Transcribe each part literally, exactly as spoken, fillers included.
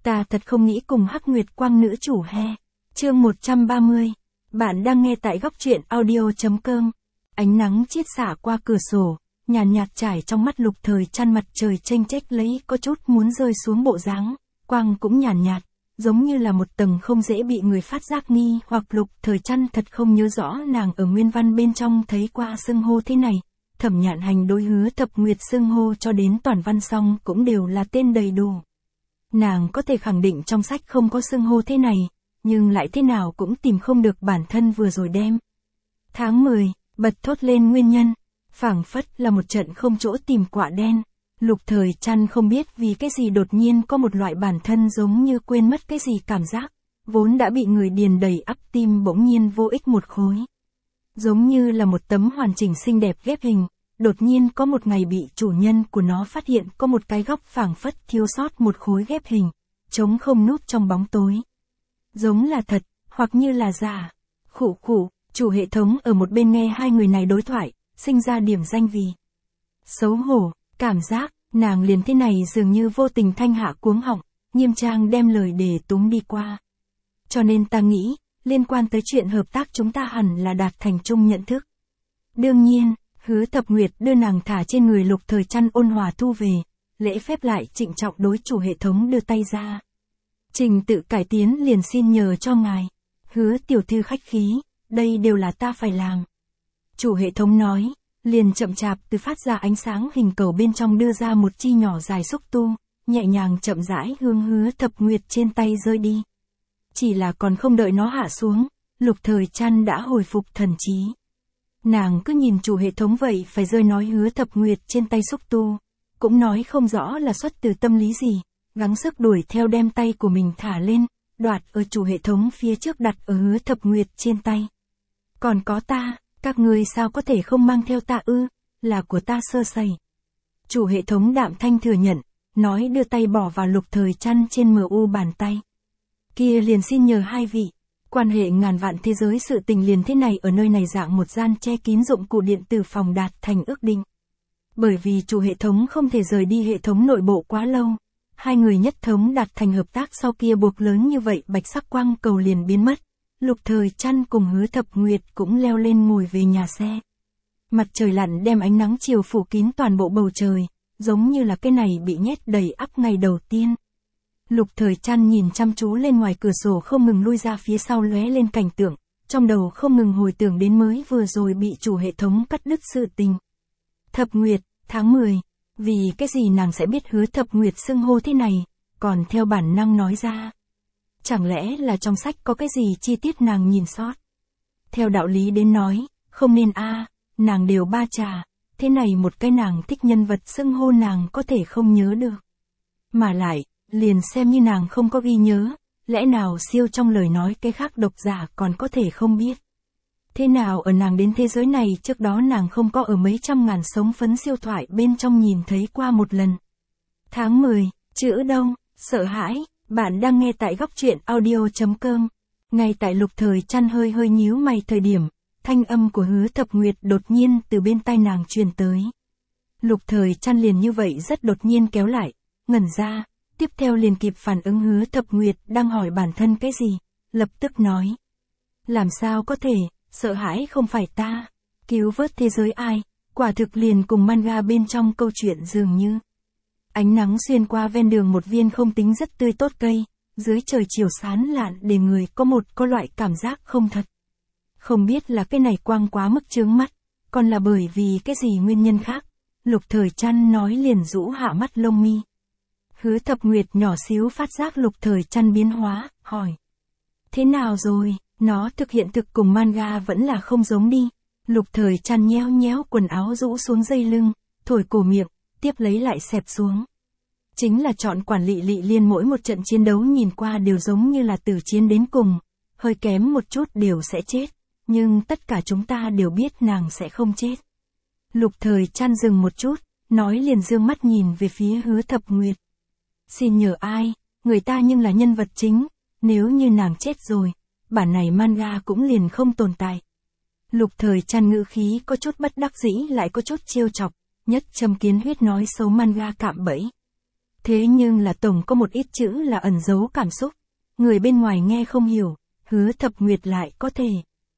Ta thật không nghĩ cùng Hắc Nguyệt Quang nữ chủ he. Chương một trăm ba mươi. Bạn đang nghe tại góc truyện audio chấm com. Ánh nắng chiết xả qua cửa sổ, nhàn nhạt, nhạt trải trong mắt Lục Thời Trăn, mặt trời chênh chếch lấy có chút muốn rơi xuống bộ dáng, quang cũng nhàn nhạt, nhạt, giống như là một tầng không dễ bị người phát giác nghi hoặc. Lục Thời Trăn thật không nhớ rõ nàng ở nguyên văn bên trong thấy qua xưng hô thế này. Thẩm Nhạn Hành đối Hứa Thập Nguyệt xưng hô cho đến toàn văn xong cũng đều là tên đầy đủ. Nàng có thể khẳng định trong sách không có xưng hô thế này, nhưng lại thế nào cũng tìm không được bản thân vừa rồi đem. Tháng mười, bật thốt lên nguyên nhân, phảng phất là một trận không chỗ tìm quạ đen. Lục Thời Trăn không biết vì cái gì đột nhiên có một loại bản thân giống như quên mất cái gì cảm giác, vốn đã bị người điền đầy ắp tim bỗng nhiên vô ích một khối. Giống như là một tấm hoàn chỉnh xinh đẹp ghép hình, đột nhiên có một ngày bị chủ nhân của nó phát hiện có một cái góc phảng phất thiếu sót một khối ghép hình, trống không núp trong bóng tối. Giống là thật, hoặc như là giả. Khụ khụ, chủ hệ thống ở một bên nghe hai người này đối thoại, sinh ra điểm danh vì xấu hổ, cảm giác, nàng liền thế này dường như vô tình thanh hạ cuống họng, nghiêm trang đem lời để túng đi qua. Cho nên ta nghĩ, liên quan tới chuyện hợp tác chúng ta hẳn là đạt thành chung nhận thức. Đương nhiên, Hứa Thập Nguyệt đưa nàng thả trên người Lục Thời Trăn ôn hòa thu về, lễ phép lại trịnh trọng đối chủ hệ thống đưa tay ra. Trình tự cải tiến liền xin nhờ cho ngài. Hứa tiểu thư khách khí, đây đều là ta phải làm. Chủ hệ thống nói, liền chậm chạp từ phát ra ánh sáng hình cầu bên trong đưa ra một chi nhỏ dài xúc tu, nhẹ nhàng chậm rãi hướng Hứa Thập Nguyệt trên tay rơi đi. Chỉ là còn không đợi nó hạ xuống, Lục Thời Trăn đã hồi phục thần trí. Nàng cứ nhìn chủ hệ thống vậy phải rơi nói Hứa Thập Nguyệt trên tay xúc tu, cũng nói không rõ là xuất từ tâm lý gì, gắng sức đuổi theo đem tay của mình thả lên, đoạt ở chủ hệ thống phía trước đặt ở Hứa Thập Nguyệt trên tay. Còn có ta, các ngươi sao có thể không mang theo ta ư, là của ta sơ sẩy. Chủ hệ thống đạm thanh thừa nhận, nói đưa tay bỏ vào Lục Thời Trăn trên mờ u bàn tay. Kia liền xin nhờ hai vị. Quan hệ ngàn vạn thế giới sự tình liền thế này ở nơi này dạng một gian che kín dụng cụ điện tử phòng đạt thành ước định. Bởi vì chủ hệ thống không thể rời đi hệ thống nội bộ quá lâu, hai người nhất thống đạt thành hợp tác sau kia buộc lớn như vậy bạch sắc quang cầu liền biến mất. Lục Thời Trăn cùng Hứa Thập Nguyệt cũng leo lên ngồi về nhà xe. Mặt trời lặn đem ánh nắng chiều phủ kín toàn bộ bầu trời, giống như là cái này bị nhét đầy ắp ngày đầu tiên. Lục Thời Trăn nhìn chăm chú lên ngoài cửa sổ không ngừng lui ra phía sau lóe lên cảnh tượng, trong đầu không ngừng hồi tưởng đến mới vừa rồi bị chủ hệ thống cắt đứt sự tình. Thập Nguyệt, tháng mười, vì cái gì nàng sẽ biết Hứa Thập Nguyệt xưng hô thế này, còn theo bản năng nói ra. Chẳng lẽ là trong sách có cái gì chi tiết nàng nhìn sót? Theo đạo lý đến nói, không nên a, à, nàng đều ba trà, thế này một cái nàng thích nhân vật xưng hô nàng có thể không nhớ được. Mà lại, liền xem như nàng không có ghi nhớ, lẽ nào siêu trong lời nói cái khác độc giả còn có thể không biết. Thế nào ở nàng đến thế giới này trước đó nàng không có ở mấy trăm ngàn sống phấn siêu thoại bên trong nhìn thấy qua một lần. Tháng mười, chữ đâu, sợ hãi, bạn đang nghe tại góc truyện audio chấm com. Ngay tại Lục Thời Trăn hơi hơi nhíu mày thời điểm, thanh âm của Hứa Thập Nguyệt đột nhiên từ bên tai nàng truyền tới. Lục Thời Trăn liền như vậy rất đột nhiên kéo lại, ngẩn ra. Tiếp theo liền kịp phản ứng Hứa Thập Nguyệt đang hỏi bản thân cái gì, lập tức nói. Làm sao có thể, sợ hãi không phải ta, cứu vớt thế giới ai, quả thực liền cùng manga bên trong câu chuyện dường như. Ánh nắng xuyên qua ven đường một viên không tính rất tươi tốt cây, dưới trời chiều sáng lạn để người có một có loại cảm giác không thật. Không biết là cái này quang quá mức chướng mắt, còn là bởi vì cái gì nguyên nhân khác, Lục Thời Trăn nói liền rũ hạ mắt lông mi. Hứa Thập Nguyệt nhỏ xíu phát giác Lục Thời Trăn biến hóa, hỏi. Thế nào rồi, nó thực hiện thực cùng manga vẫn là không giống đi. Lục Thời Trăn nhéo nhéo quần áo rũ xuống dây lưng, thổi cổ miệng, tiếp lấy lại xẹp xuống. Chính là chọn quản lị lị liên mỗi một trận chiến đấu nhìn qua đều giống như là từ chiến đến cùng, hơi kém một chút đều sẽ chết, nhưng tất cả chúng ta đều biết nàng sẽ không chết. Lục Thời Trăn dừng một chút, nói liền dương mắt nhìn về phía Hứa Thập Nguyệt. Xin nhờ ai, người ta nhưng là nhân vật chính, nếu như nàng chết rồi, bản này manga cũng liền không tồn tại. Lục Thời Trăn ngữ khí có chút bất đắc dĩ lại có chút trêu chọc, nhất châm kiến huyết nói xấu manga cạm bẫy. Thế nhưng là tổng có một ít chữ là ẩn giấu cảm xúc. Người bên ngoài nghe không hiểu, Hứa Thập Nguyệt lại có thể.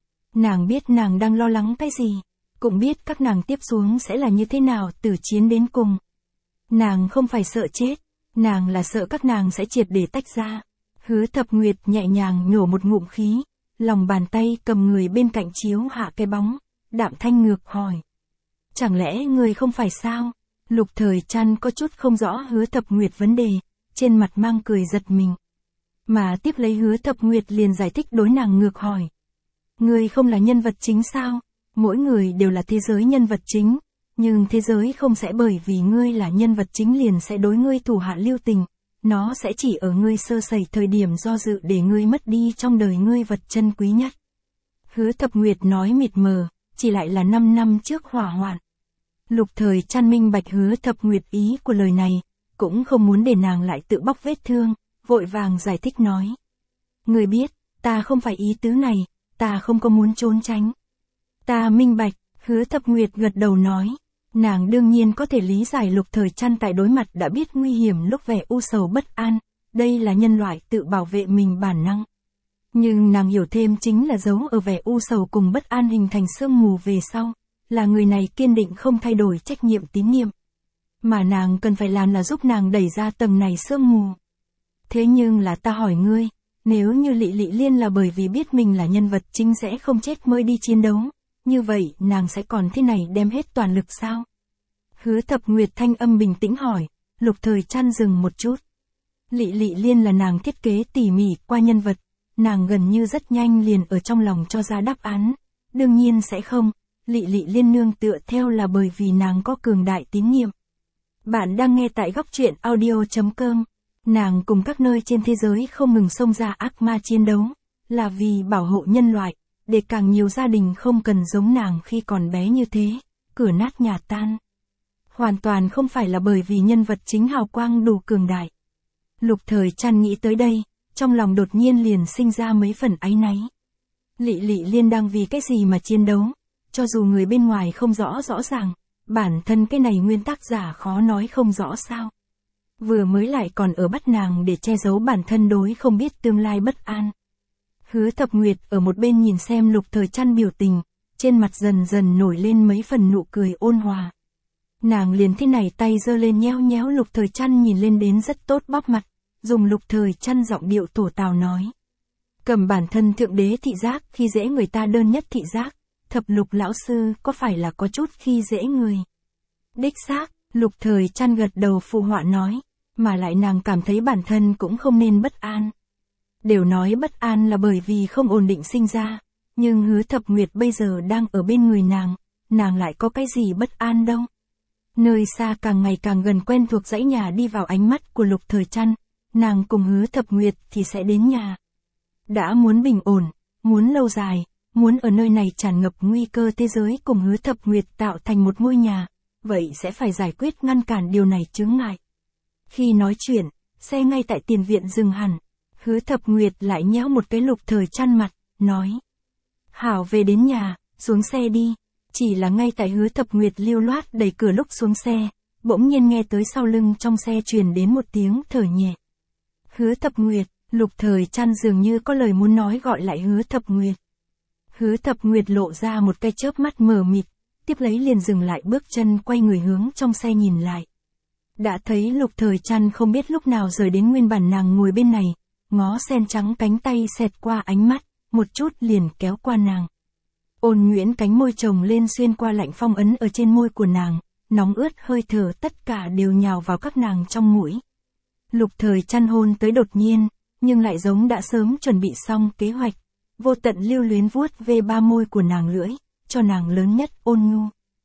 Nàng biết nàng đang lo lắng cái gì, cũng biết các nàng tiếp xuống sẽ là như thế nào từ chiến đến cùng. Nàng không phải sợ chết, nàng là sợ các nàng sẽ triệt để tách ra. Hứa Thập Nguyệt nhẹ nhàng nhổ một ngụm khí, lòng bàn tay cầm người bên cạnh chiếu hạ cái bóng, đạm thanh ngược hỏi. Chẳng lẽ người không phải sao? Lục Thời Trăn có chút không rõ Hứa Thập Nguyệt vấn đề, trên mặt mang cười giật mình. Mà tiếp lấy Hứa Thập Nguyệt liền giải thích đối nàng ngược hỏi. Người không là nhân vật chính sao? Mỗi người đều là thế giới nhân vật chính, nhưng thế giới không sẽ bởi vì ngươi là nhân vật chính liền sẽ đối ngươi thủ hạ lưu tình, nó sẽ chỉ ở ngươi sơ sẩy thời điểm do dự để ngươi mất đi trong đời ngươi vật chân quý nhất. Hứa Thập Nguyệt nói mịt mờ, chỉ lại là năm năm trước hỏa hoạn. Lục Thời Trăn minh bạch Hứa Thập Nguyệt ý của lời này, cũng không muốn để nàng lại tự bóc vết thương, vội vàng giải thích nói. Người biết, ta không phải ý tứ này, ta không có muốn trốn tránh. Ta minh bạch, Hứa Thập Nguyệt gật đầu nói. Nàng đương nhiên có thể lý giải Lục Thời Trăn tại đối mặt đã biết nguy hiểm lúc vẻ u sầu bất an, đây là nhân loại tự bảo vệ mình bản năng. Nhưng nàng hiểu thêm chính là giấu ở vẻ u sầu cùng bất an hình thành sương mù về sau, là người này kiên định không thay đổi trách nhiệm tín nhiệm. Mà nàng cần phải làm là giúp nàng đẩy ra tầng này sương mù. Thế nhưng là ta hỏi ngươi, nếu như Lị Lị Liên là bởi vì biết mình là nhân vật chính sẽ không chết mới đi chiến đấu, như vậy nàng sẽ còn thế này đem hết toàn lực sao? Hứa Thập Nguyệt thanh âm bình tĩnh hỏi, Lục Thời Trăn dừng một chút. Lị Lị Liên là nàng thiết kế tỉ mỉ qua nhân vật, nàng gần như rất nhanh liền ở trong lòng cho ra đáp án, đương nhiên sẽ không, Lị Lị Liên nương tựa theo là bởi vì nàng có cường đại tín nhiệm. Bạn đang nghe tại góc truyện audio chấm com, nàng cùng các nơi trên thế giới không ngừng xông ra ác ma chiến đấu, là vì bảo hộ nhân loại, để càng nhiều gia đình không cần giống nàng khi còn bé như thế, cửa nát nhà tan. Hoàn toàn không phải là bởi vì nhân vật chính hào quang đủ cường đại. Lục Thời Trăn nghĩ tới đây, trong lòng đột nhiên liền sinh ra mấy phần áy náy. Lị Lị Liên đang vì cái gì mà chiến đấu, cho dù người bên ngoài không rõ rõ ràng, bản thân cái này nguyên tác giả khó nói không rõ sao. Vừa mới lại còn ở bắt nàng để che giấu bản thân đối không biết tương lai bất an. Hứa Thập Nguyệt ở một bên nhìn xem Lục Thời Trăn biểu tình, trên mặt dần dần nổi lên mấy phần nụ cười ôn hòa. Nàng liền thế này tay giơ lên nhéo nhéo Lục Thời Trăn nhìn lên đến rất tốt bóp mặt, dùng Lục Thời Trăn giọng điệu tổ tào nói. Cầm bản thân thượng đế thị giác khi dễ người ta đơn nhất thị giác, Thập Lục lão sư có phải là có chút khi dễ người? Đích xác, Lục Thời Trăn gật đầu phụ họa nói, mà lại nàng cảm thấy bản thân cũng không nên bất an. Đều nói bất an là bởi vì không ổn định sinh ra, nhưng Hứa Thập Nguyệt bây giờ đang ở bên người nàng, nàng lại có cái gì bất an đâu. Nơi xa càng ngày càng gần quen thuộc dãy nhà đi vào ánh mắt của Lục Thời Trăn, nàng cùng Hứa Thập Nguyệt thì sẽ đến nhà. Đã muốn bình ổn, muốn lâu dài, muốn ở nơi này tràn ngập nguy cơ thế giới cùng Hứa Thập Nguyệt tạo thành một ngôi nhà, vậy sẽ phải giải quyết ngăn cản điều này chướng ngại. Khi nói chuyện, xe ngay tại tiền viện dừng hẳn. Hứa Thập Nguyệt lại nhéo một cái Lục Thời Trăn mặt, nói. Hảo về đến nhà, xuống xe đi. Chỉ là ngay tại Hứa Thập Nguyệt lưu loát đẩy cửa lúc xuống xe, bỗng nhiên nghe tới sau lưng trong xe truyền đến một tiếng thở nhẹ. Hứa Thập Nguyệt, Lục Thời Trăn dường như có lời muốn nói gọi lại Hứa Thập Nguyệt. Hứa Thập Nguyệt lộ ra một cái chớp mắt mờ mịt, tiếp lấy liền dừng lại bước chân quay người hướng trong xe nhìn lại. Đã thấy Lục Thời Trăn không biết lúc nào rời đến nguyên bản nàng ngồi bên này, ngó sen trắng cánh tay xẹt qua ánh mắt, một chút liền kéo qua nàng. Ôn nhuyễn cánh môi chồng lên xuyên qua lạnh phong ấn ở trên môi của nàng, nóng ướt hơi thở tất cả đều nhào vào các nàng trong mũi. Lục Thời Trăn hôn tới đột nhiên, nhưng lại giống đã sớm chuẩn bị xong kế hoạch, vô tận lưu luyến vuốt về ba môi của nàng lưỡi, cho nàng lớn nhất ôn nhu.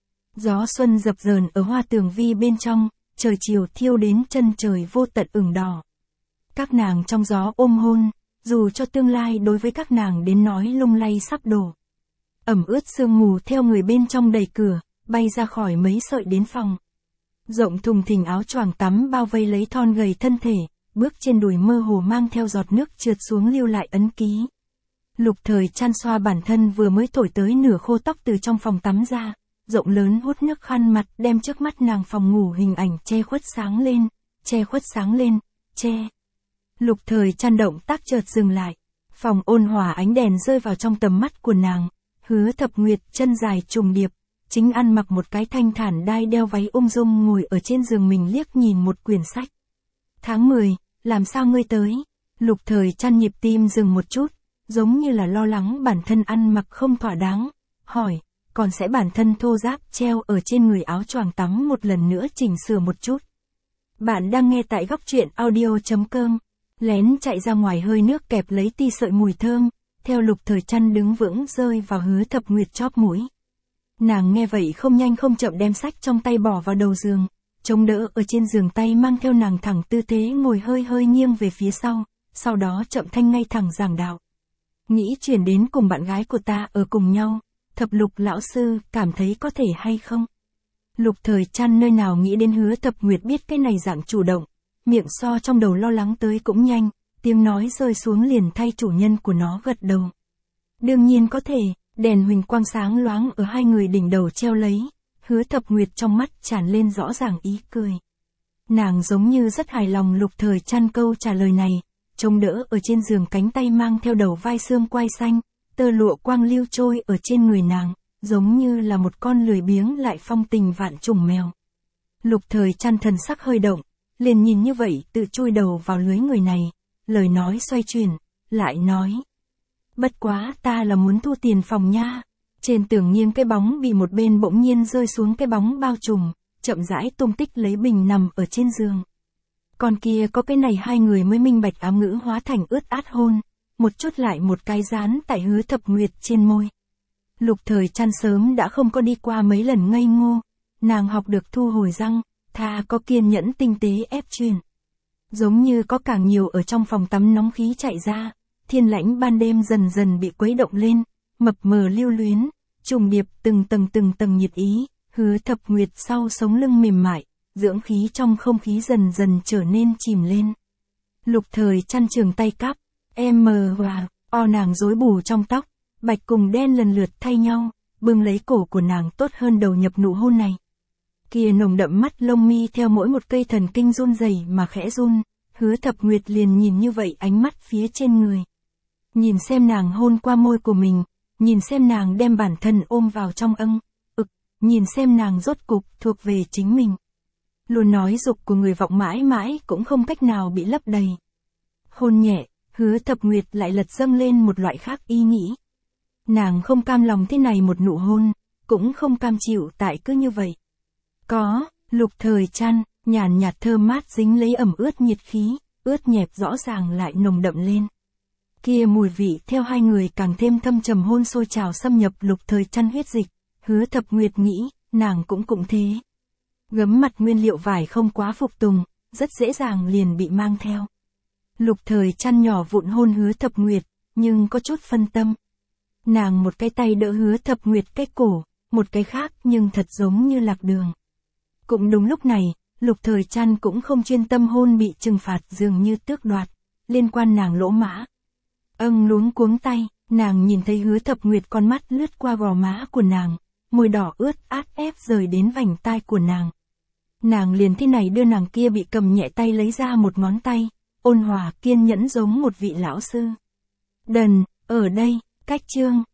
Gió xuân dập dờn ở hoa tường vi bên trong, trời chiều thiêu đến chân trời vô tận ửng đỏ. Các nàng trong gió ôm hôn, dù cho tương lai đối với các nàng đến nói lung lay sắp đổ. Ẩm ướt sương mù theo người bên trong đẩy cửa, bay ra khỏi mấy sợi đến phòng. Rộng thùng thình áo choàng tắm bao vây lấy thon gầy thân thể, bước trên đùi mơ hồ mang theo giọt nước trượt xuống lưu lại ấn ký. Lục Thời Trăn xoa bản thân vừa mới thổi tới nửa khô tóc từ trong phòng tắm ra, rộng lớn hút nước khăn mặt đem trước mắt nàng phòng ngủ hình ảnh che khuất sáng lên, che khuất sáng lên, che. Lục Thời Trăn động tác chợt dừng lại. Phòng ôn hòa ánh đèn rơi vào trong tầm mắt của nàng. Hứa Thập Nguyệt chân dài trùng điệp, chính ăn mặc một cái thanh thản đai đeo váy ung dung ngồi ở trên giường mình liếc nhìn một quyển sách. Tháng mười, làm sao ngươi tới? Lục Thời Trăn nhịp tim dừng một chút, giống như là lo lắng bản thân ăn mặc không thỏa đáng, hỏi, còn sẽ bản thân thô ráp treo ở trên người áo choàng tắm một lần nữa chỉnh sửa một chút. Bạn đang nghe tại góc truyện audio.com, lén chạy ra ngoài hơi nước kẹp lấy ti sợi mùi thơm, theo Lục Thời Trăn đứng vững rơi vào Hứa Thập Nguyệt chóp mũi. Nàng nghe vậy không nhanh không chậm đem sách trong tay bỏ vào đầu giường, chống đỡ ở trên giường tay mang theo nàng thẳng tư thế ngồi hơi hơi nghiêng về phía sau, sau đó chậm thanh ngay thẳng giảng đạo. Nghĩ chuyển đến cùng bạn gái của ta ở cùng nhau, Thập Lục lão sư cảm thấy có thể hay không? Lục Thời Trăn nơi nào nghĩ đến Hứa Thập Nguyệt biết cái này dạng chủ động, miệng so trong đầu lo lắng tới cũng nhanh, tiếng nói rơi xuống liền thay chủ nhân của nó gật đầu. Đương nhiên có thể, đèn huỳnh quang sáng loáng ở hai người đỉnh đầu treo lấy, Hứa Thập Nguyệt trong mắt tràn lên rõ ràng ý cười. Nàng giống như rất hài lòng Lục Thời Trăn câu trả lời này, chống đỡ ở trên giường cánh tay mang theo đầu vai xương quai xanh, tơ lụa quang lưu trôi ở trên người nàng, giống như là một con lười biếng lại phong tình vạn trùng mèo. Lục Thời Trăn thần sắc hơi động, liền nhìn như vậy tự chui đầu vào lưới người này, lời nói xoay chuyển, lại nói. Bất quá ta là muốn thu tiền phòng nha. Trên tường nghiêng cái bóng bị một bên bỗng nhiên rơi xuống cái bóng bao trùm, chậm rãi tung tích lấy bình nằm ở trên giường. Còn kia có cái này hai người mới minh bạch ám ngữ hóa thành ướt át hôn, một chút lại một cái dán tại Hứa Thập Nguyệt trên môi. Lục Thời Trăn sớm đã không có đi qua mấy lần ngây ngô, nàng học được thu hồi răng, thà có kiên nhẫn tinh tế ép truyền. Giống như có càng nhiều ở trong phòng tắm nóng khí chạy ra, thiên lãnh ban đêm dần dần bị quấy động lên, mập mờ lưu luyến, trùng điệp từng tầng từng tầng nhiệt ý, Hứa Thập Nguyệt sau sống lưng mềm mại, dưỡng khí trong không khí dần dần trở nên chìm lên. Lục Thời Trăn trường tay cắp, em mờ và o nàng rối bù trong tóc, bạch cùng đen lần lượt thay nhau, bưng lấy cổ của nàng tốt hơn đầu nhập nụ hôn này. Kia nồng đậm mắt lông mi theo mỗi một cây thần kinh run rẩy mà khẽ run, Hứa Thập Nguyệt liền nhìn như vậy ánh mắt phía trên người. Nhìn xem nàng hôn qua môi của mình, nhìn xem nàng đem bản thân ôm vào trong âng, ực, nhìn xem nàng rốt cục thuộc về chính mình. Luôn nói dục của người vọng mãi mãi cũng không cách nào bị lấp đầy. Hôn nhẹ, Hứa Thập Nguyệt lại lật dâng lên một loại khác ý nghĩ. Nàng không cam lòng thế này một nụ hôn, cũng không cam chịu tại cứ như vậy. Có, Lục Thời Trăn, nhàn nhạt thơm mát dính lấy ẩm ướt nhiệt khí, ướt nhẹp rõ ràng lại nồng đậm lên. Kia mùi vị theo hai người càng thêm thâm trầm hôn sôi trào xâm nhập Lục Thời Trăn huyết dịch, Hứa Thập Nguyệt nghĩ, nàng cũng cũng thế. Gấm mặt nguyên liệu vải không quá phục tùng, rất dễ dàng liền bị mang theo. Lục Thời Trăn nhỏ vụn hôn Hứa Thập Nguyệt, nhưng có chút phân tâm. Nàng một cái tay đỡ Hứa Thập Nguyệt cái cổ, một cái khác nhưng thật giống như lạc đường. Cũng đúng lúc này, Lục Thời Trăn cũng không chuyên tâm hôn bị trừng phạt dường như tước đoạt, liên quan nàng lỗ mã. Âng luống cuống tay, nàng nhìn thấy Hứa Thập Nguyệt con mắt lướt qua gò má của nàng, môi đỏ ướt át ép rời đến vành tai của nàng. Nàng liền thế này đưa nàng kia bị cầm nhẹ tay lấy ra một ngón tay, ôn hòa kiên nhẫn giống một vị lão sư. Đần, ở đây, cách chương.